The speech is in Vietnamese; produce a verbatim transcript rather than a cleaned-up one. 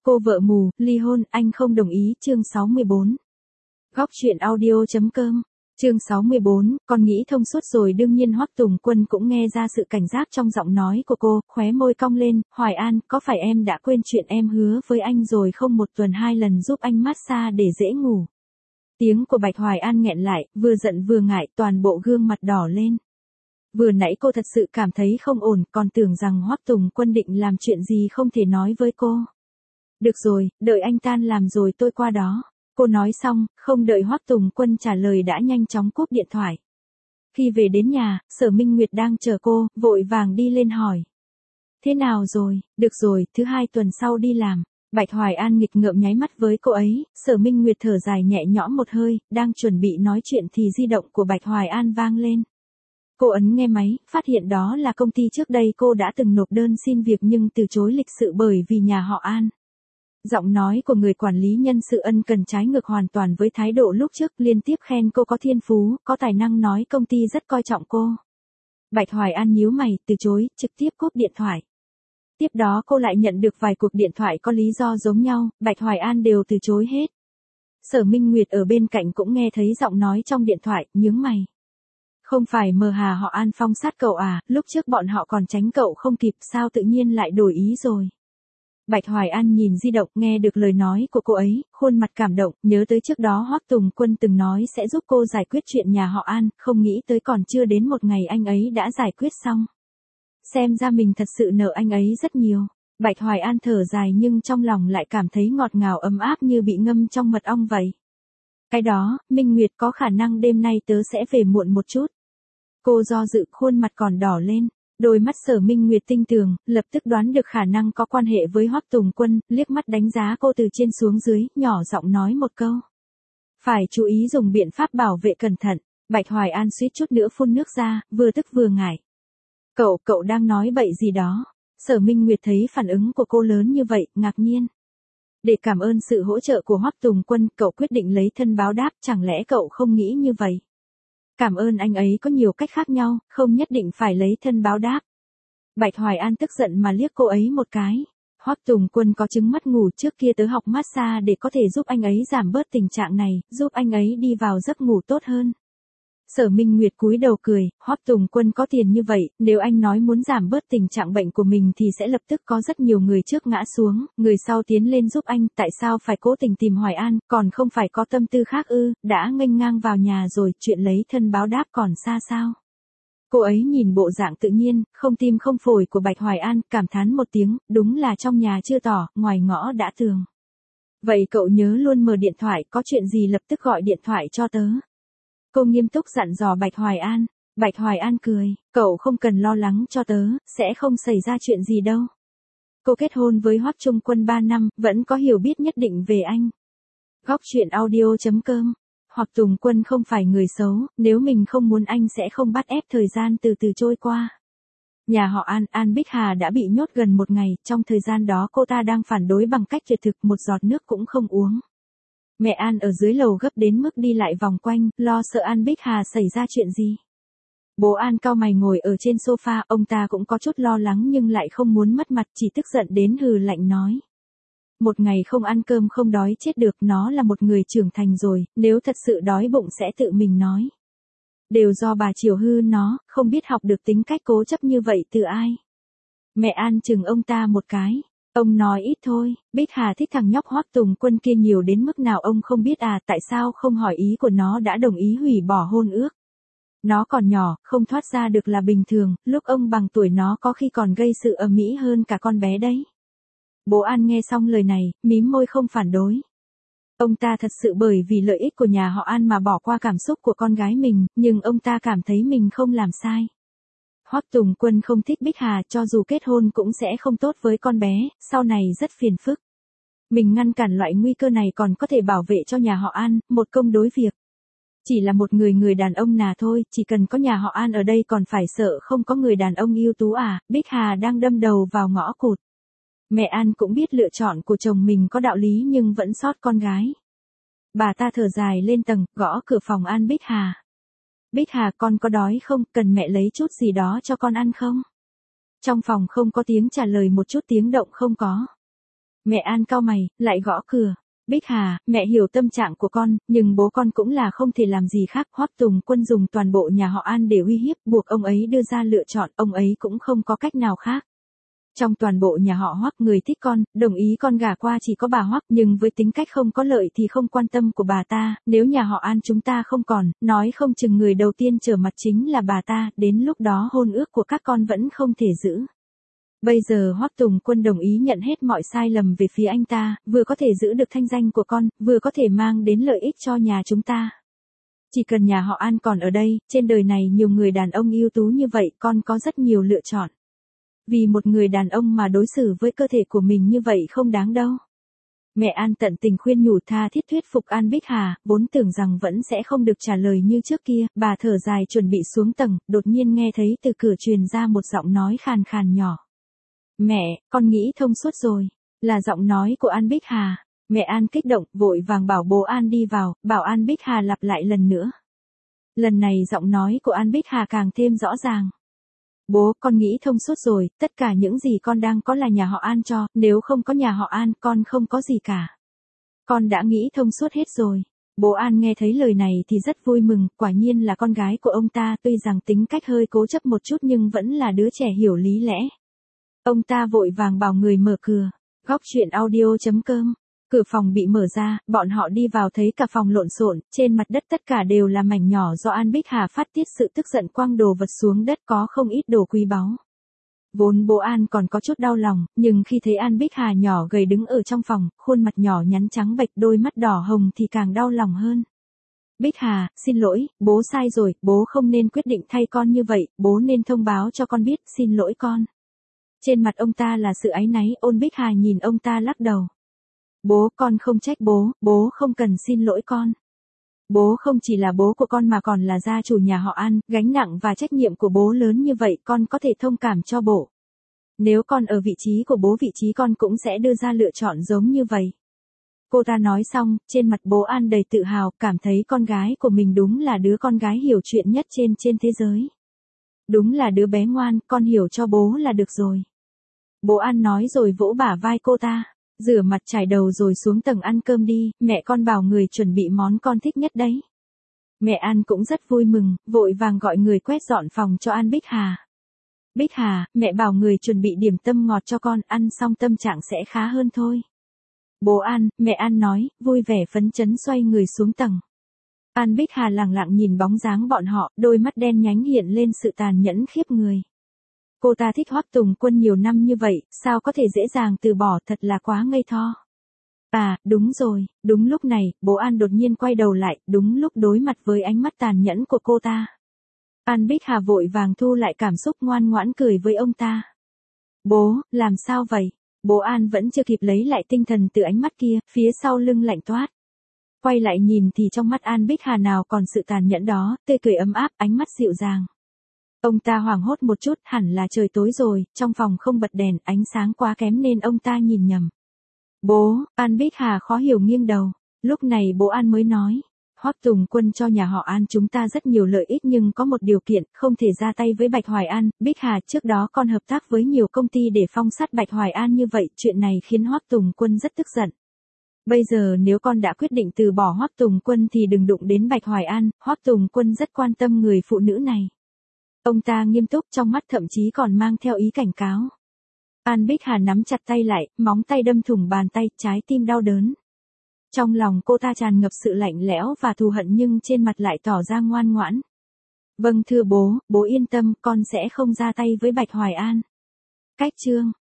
Cô vợ mù, ly hôn, anh không đồng ý, chương sáu mươi bốn. Góc truyện audio.com, chương sáu mươi bốn, con nghĩ thông suốt rồi. Đương nhiên Hoắc Tùng Quân cũng nghe ra sự cảnh giác trong giọng nói của cô, khóe môi cong lên. Hoài An, có phải em đã quên chuyện em hứa với anh rồi không, một tuần hai lần giúp anh massage để dễ ngủ? Tiếng của Bạch Hoài An nghẹn lại, vừa giận vừa ngại, toàn bộ gương mặt đỏ lên. Vừa nãy cô thật sự cảm thấy không ổn, còn tưởng rằng Hoắc Tùng Quân định làm chuyện gì không thể nói với cô. Được rồi, đợi anh tan làm rồi tôi qua đó. Cô nói xong, không đợi Hoắc Tùng Quân trả lời đã nhanh chóng cúp điện thoại. Khi về đến nhà, Sở Minh Nguyệt đang chờ cô, vội vàng đi lên hỏi. Thế nào rồi? Được rồi, thứ hai tuần sau đi làm. Bạch Hoài An nghịch ngợm nháy mắt với cô ấy, Sở Minh Nguyệt thở dài nhẹ nhõm một hơi, đang chuẩn bị nói chuyện thì di động của Bạch Hoài An vang lên. Cô ấn nghe máy, phát hiện đó là công ty trước đây cô đã từng nộp đơn xin việc nhưng từ chối lịch sự bởi vì nhà họ An. Giọng nói của người quản lý nhân sự ân cần trái ngược hoàn toàn với thái độ lúc trước, liên tiếp khen cô có thiên phú, có tài năng, nói công ty rất coi trọng cô. Bạch Hoài An nhíu mày, từ chối, trực tiếp cúp điện thoại. Tiếp đó cô lại nhận được vài cuộc điện thoại có lý do giống nhau, Bạch Hoài An đều từ chối hết. Sở Minh Nguyệt ở bên cạnh cũng nghe thấy giọng nói trong điện thoại, nhướng mày. Không phải mờ hà họ An phong sát cậu à, lúc trước bọn họ còn tránh cậu không kịp, sao tự nhiên lại đổi ý rồi? Bạch Hoài An nhìn di động, nghe được lời nói của cô ấy, khuôn mặt cảm động, nhớ tới trước đó Hoắc Tùng Quân từng nói sẽ giúp cô giải quyết chuyện nhà họ An, không nghĩ tới còn chưa đến một ngày anh ấy đã giải quyết xong. Xem ra mình thật sự nợ anh ấy rất nhiều. Bạch Hoài An thở dài nhưng trong lòng lại cảm thấy ngọt ngào ấm áp như bị ngâm trong mật ong vậy. Cái đó, Minh Nguyệt, có khả năng đêm nay tớ sẽ về muộn một chút. Cô do dự, khuôn mặt còn đỏ lên. Đôi mắt Sở Minh Nguyệt tinh tường, lập tức đoán được khả năng có quan hệ với Hoắc Tùng Quân, liếc mắt đánh giá cô từ trên xuống dưới, nhỏ giọng nói một câu. Phải chú ý dùng biện pháp bảo vệ cẩn thận. Bạch Hoài An suýt chút nữa phun nước ra, vừa tức vừa ngại. Cậu, cậu đang nói bậy gì đó? Sở Minh Nguyệt thấy phản ứng của cô lớn như vậy, ngạc nhiên. Để cảm ơn sự hỗ trợ của Hoắc Tùng Quân, cậu quyết định lấy thân báo đáp, chẳng lẽ cậu không nghĩ như vậy? Cảm ơn anh ấy có nhiều cách khác nhau, không nhất định phải lấy thân báo đáp. Bạch Hoài An tức giận mà liếc cô ấy một cái. Hoắc Tùng Quân có chứng mắt ngủ, trước kia tớ học massage để có thể giúp anh ấy giảm bớt tình trạng này, giúp anh ấy đi vào giấc ngủ tốt hơn. Sở Minh Nguyệt cúi đầu cười, Hoắc Tùng Quân có tiền như vậy, nếu anh nói muốn giảm bớt tình trạng bệnh của mình thì sẽ lập tức có rất nhiều người trước ngã xuống, người sau tiến lên giúp anh, tại sao phải cố tình tìm Hoài An, còn không phải có tâm tư khác ư, đã nghênh ngang vào nhà rồi, chuyện lấy thân báo đáp còn xa sao? Cô ấy nhìn bộ dạng tự nhiên, không tim không phổi của Bạch Hoài An, cảm thán một tiếng, đúng là trong nhà chưa tỏ, ngoài ngõ đã tường. Vậy cậu nhớ luôn mở điện thoại, có chuyện gì lập tức gọi điện thoại cho tớ. Cô nghiêm túc dặn dò Bạch Hoài An. Bạch Hoài An cười, cậu không cần lo lắng cho tớ, sẽ không xảy ra chuyện gì đâu. Cô kết hôn với Hoắc Trung Quân ba năm, vẫn có hiểu biết nhất định về anh. Góc truyện audio.com, Hoắc Tùng Quân không phải người xấu, nếu mình không muốn anh sẽ không bắt ép thời gian từ từ trôi qua. Nhà họ An, An Bích Hà đã bị nhốt gần một ngày, trong thời gian đó cô ta đang phản đối bằng cách tuyệt thực, một giọt nước cũng không uống. Mẹ An ở dưới lầu gấp đến mức đi lại vòng quanh, lo sợ An Bích Hà xảy ra chuyện gì. Bố An cau mày ngồi ở trên sofa, ông ta cũng có chút lo lắng nhưng lại không muốn mất mặt, chỉ tức giận đến hừ lạnh nói. Một ngày không ăn cơm không đói chết được, nó là một người trưởng thành rồi, nếu thật sự đói bụng sẽ tự mình nói. Đều do bà chiều hư nó, không biết học được tính cách cố chấp như vậy từ ai. Mẹ An chừng ông ta một cái. Ông nói ít thôi, Bích Hà thích thằng nhóc Hoắc Tùng Quân kia nhiều đến mức nào ông không biết à, tại sao không hỏi ý của nó đã đồng ý hủy bỏ hôn ước. Nó còn nhỏ, không thoát ra được là bình thường, lúc ông bằng tuổi nó có khi còn gây sự ầm ĩ hơn cả con bé đấy. Bố An nghe xong lời này, mím môi không phản đối. Ông ta thật sự bởi vì lợi ích của nhà họ An mà bỏ qua cảm xúc của con gái mình, nhưng ông ta cảm thấy mình không làm sai. Hoắc Tùng Quân không thích Bích Hà, cho dù kết hôn cũng sẽ không tốt với con bé, sau này rất phiền phức. Mình ngăn cản loại nguy cơ này còn có thể bảo vệ cho nhà họ An, một công đối việc. Chỉ là một người người đàn ông nà thôi, chỉ cần có nhà họ An ở đây còn phải sợ không có người đàn ông ưu tú à, Bích Hà đang đâm đầu vào ngõ cụt. Mẹ An cũng biết lựa chọn của chồng mình có đạo lý nhưng vẫn sót con gái. Bà ta thở dài lên tầng, gõ cửa phòng An Bích Hà. Bích Hà, con có đói không, cần mẹ lấy chút gì đó cho con ăn không? Trong phòng không có tiếng trả lời, một chút tiếng động không có. Mẹ An cau mày, lại gõ cửa. Bích Hà, mẹ hiểu tâm trạng của con, nhưng bố con cũng là không thể làm gì khác. Hoắc Tùng Quân dùng toàn bộ nhà họ An để uy hiếp, buộc ông ấy đưa ra lựa chọn, ông ấy cũng không có cách nào khác. Trong toàn bộ nhà họ Hoắc, người thích con, đồng ý con gả qua chỉ có bà Hoắc, nhưng với tính cách không có lợi thì không quan tâm của bà ta, nếu nhà họ An chúng ta không còn, nói không chừng người đầu tiên trở mặt chính là bà ta, đến lúc đó hôn ước của các con vẫn không thể giữ. Bây giờ Hoắc Tùng Quân đồng ý nhận hết mọi sai lầm về phía anh ta, vừa có thể giữ được thanh danh của con, vừa có thể mang đến lợi ích cho nhà chúng ta. Chỉ cần nhà họ An còn ở đây, trên đời này nhiều người đàn ông ưu tú như vậy, con có rất nhiều lựa chọn. Vì một người đàn ông mà đối xử với cơ thể của mình như vậy không đáng đâu. Mẹ An tận tình khuyên nhủ tha thiết thuyết phục An Bích Hà, vốn tưởng rằng vẫn sẽ không được trả lời như trước kia, bà thở dài chuẩn bị xuống tầng, đột nhiên nghe thấy từ cửa truyền ra một giọng nói khàn khàn nhỏ. Mẹ, con nghĩ thông suốt rồi, là giọng nói của An Bích Hà. Mẹ An kích động, vội vàng bảo bố An đi vào, bảo An Bích Hà lặp lại lần nữa. Lần này giọng nói của An Bích Hà càng thêm rõ ràng. Bố, con nghĩ thông suốt rồi, tất cả những gì con đang có là nhà họ An cho, nếu không có nhà họ An, con không có gì cả. Con đã nghĩ thông suốt hết rồi. Bố An nghe thấy lời này thì rất vui mừng, quả nhiên là con gái của ông ta, tuy rằng tính cách hơi cố chấp một chút nhưng vẫn là đứa trẻ hiểu lý lẽ. Ông ta vội vàng bảo người mở cửa. Góc truyện audio chấm com. Cửa phòng bị mở ra, bọn họ đi vào thấy cả phòng lộn xộn, trên mặt đất tất cả đều là mảnh nhỏ do An Bích Hà phát tiết sự tức giận quăng đồ vật xuống đất, có không ít đồ quý báu. Vốn bố An còn có chút đau lòng, nhưng khi thấy An Bích Hà nhỏ gầy đứng ở trong phòng, khuôn mặt nhỏ nhắn trắng bệch, đôi mắt đỏ hồng thì càng đau lòng hơn. Bích Hà, xin lỗi, bố sai rồi, bố không nên quyết định thay con như vậy, bố nên thông báo cho con biết, xin lỗi con. Trên mặt ông ta là sự áy náy, Ôn Bích Hà nhìn ông ta lắc đầu. Bố, con không trách bố, bố không cần xin lỗi con. Bố không chỉ là bố của con mà còn là gia chủ nhà họ An, gánh nặng và trách nhiệm của bố lớn như vậy, con có thể thông cảm cho bố. Nếu con ở vị trí của bố, vị trí con cũng sẽ đưa ra lựa chọn giống như vậy. Cô ta nói xong, trên mặt bố An đầy tự hào, cảm thấy con gái của mình đúng là đứa con gái hiểu chuyện nhất trên trên thế giới. Đúng là đứa bé ngoan, con hiểu cho bố là được rồi. Bố An nói rồi vỗ bả vai cô ta. Rửa mặt chải đầu rồi xuống tầng ăn cơm đi, mẹ con bảo người chuẩn bị món con thích nhất đấy. Mẹ An cũng rất vui mừng, vội vàng gọi người quét dọn phòng cho An Bích Hà. Bích Hà, mẹ bảo người chuẩn bị điểm tâm ngọt cho con, ăn xong tâm trạng sẽ khá hơn thôi. Bố An, mẹ An nói, vui vẻ phấn chấn xoay người xuống tầng. An Bích Hà lẳng lặng nhìn bóng dáng bọn họ, đôi mắt đen nhánh hiện lên sự tàn nhẫn khiếp người. Cô ta thích Hoắc Tùng Quân nhiều năm như vậy, sao có thể dễ dàng từ bỏ, thật là quá ngây thơ. À, đúng rồi, đúng lúc này, bố An đột nhiên quay đầu lại, đúng lúc đối mặt với ánh mắt tàn nhẫn của cô ta. An Bích Hà vội vàng thu lại cảm xúc, ngoan ngoãn cười với ông ta. Bố, làm sao vậy? Bố An vẫn chưa kịp lấy lại tinh thần từ ánh mắt kia, phía sau lưng lạnh toát. Quay lại nhìn thì trong mắt An Bích Hà nào còn sự tàn nhẫn đó, tươi cười ấm áp, ánh mắt dịu dàng. Ông ta hoảng hốt một chút, hẳn là trời tối rồi, trong phòng không bật đèn, ánh sáng quá kém nên ông ta nhìn nhầm. Bố, An Bích Hà khó hiểu nghiêng đầu. Lúc này bố An mới nói. Hoắc Tùng Quân cho nhà họ An chúng ta rất nhiều lợi ích nhưng có một điều kiện, không thể ra tay với Bạch Hoài An. Bích Hà, trước đó con hợp tác với nhiều công ty để phong sát Bạch Hoài An như vậy, chuyện này khiến Hoắc Tùng Quân rất tức giận. Bây giờ nếu con đã quyết định từ bỏ Hoắc Tùng Quân thì đừng đụng đến Bạch Hoài An, Hoắc Tùng Quân rất quan tâm người phụ nữ này. Ông ta nghiêm túc, trong mắt thậm chí còn mang theo ý cảnh cáo. An Bích Hà nắm chặt tay lại, móng tay đâm thủng bàn tay, trái tim đau đớn. Trong lòng cô ta tràn ngập sự lạnh lẽo và thù hận nhưng trên mặt lại tỏ ra ngoan ngoãn. Vâng thưa bố, bố yên tâm, con sẽ không ra tay với Bạch Hoài An. Cách chương